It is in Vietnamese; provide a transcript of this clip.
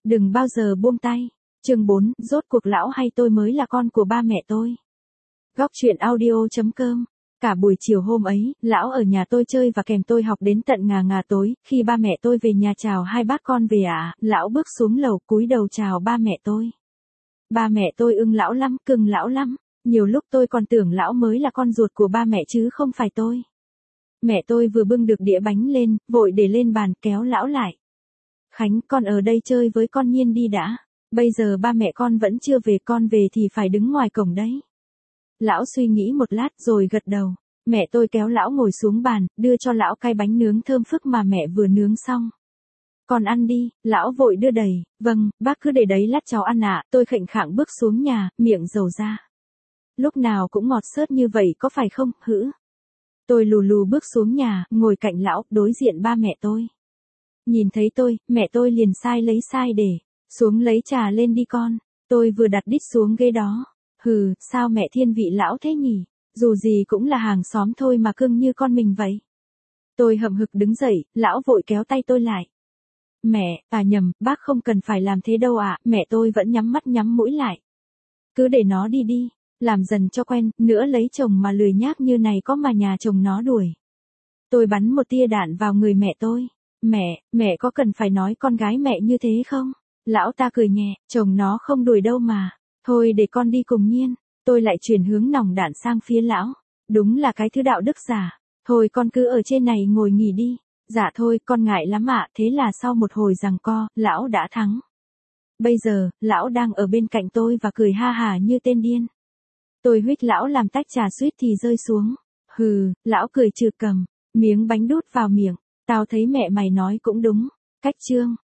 Đừng bao giờ buông tay. Chương 4, rốt cuộc lão hay tôi mới là con của ba mẹ tôi. Góc truyện audio.com. Cả buổi chiều hôm ấy, lão ở nhà tôi chơi và kèm tôi học đến tận ngà tối. Khi ba mẹ tôi về nhà chào hai bác con về lão bước xuống lầu cúi đầu chào ba mẹ tôi. Ba mẹ tôi ưng lão lắm, cưng lão lắm. Nhiều lúc tôi còn tưởng lão mới là con ruột của ba mẹ chứ không phải tôi. Mẹ tôi vừa bưng được đĩa bánh lên, vội để lên bàn kéo lão lại. Khánh, con ở đây chơi với con Nhiên đi đã. Bây giờ ba mẹ con vẫn chưa về, con về thì phải đứng ngoài cổng đấy. Lão suy nghĩ một lát rồi gật đầu. Mẹ tôi kéo lão ngồi xuống bàn, đưa cho lão cái bánh nướng thơm phức mà mẹ vừa nướng xong. Con ăn đi, lão vội đưa đầy. Vâng, bác cứ để đấy lát cháu ăn ạ. Tôi khệnh khạng bước xuống nhà, miệng dầu ra. Lúc nào cũng ngọt xớt như vậy có phải không, hữ? Tôi lù lù bước xuống nhà, ngồi cạnh lão, đối diện ba mẹ tôi. Nhìn thấy tôi, mẹ tôi liền lấy sai để. Xuống lấy trà lên đi con. Tôi vừa đặt đít xuống ghế đó. Hừ, sao mẹ thiên vị lão thế nhỉ? Dù gì cũng là hàng xóm thôi mà cưng như con mình vậy. Tôi hậm hực đứng dậy, lão vội kéo tay tôi lại. Mẹ, nhầm, bác không cần phải làm thế đâu ạ. Mẹ tôi vẫn nhắm mắt nhắm mũi lại. Cứ để nó đi đi, làm dần cho quen, nữa lấy chồng mà lười nhác như này có mà nhà chồng nó đuổi. Tôi bắn một tia đạn vào người mẹ tôi. Mẹ có cần phải nói con gái mẹ như thế không? Lão ta cười nhẹ, chồng nó không đuổi đâu mà. Thôi để con đi cùng Nhiên. Tôi lại chuyển hướng nòng đạn sang phía lão. Đúng là cái thứ đạo đức giả. Thôi con cứ ở trên này ngồi nghỉ đi. Dạ thôi, con ngại lắm ạ. Thế là sau một hồi giằng co, lão đã thắng. Bây giờ, lão đang ở bên cạnh tôi và cười ha hả như tên điên. Tôi huých lão làm tách trà suýt thì rơi xuống. Hừ, lão cười trừ cầm, miếng bánh đút vào miệng. Tao thấy mẹ mày nói cũng đúng. Cách chương.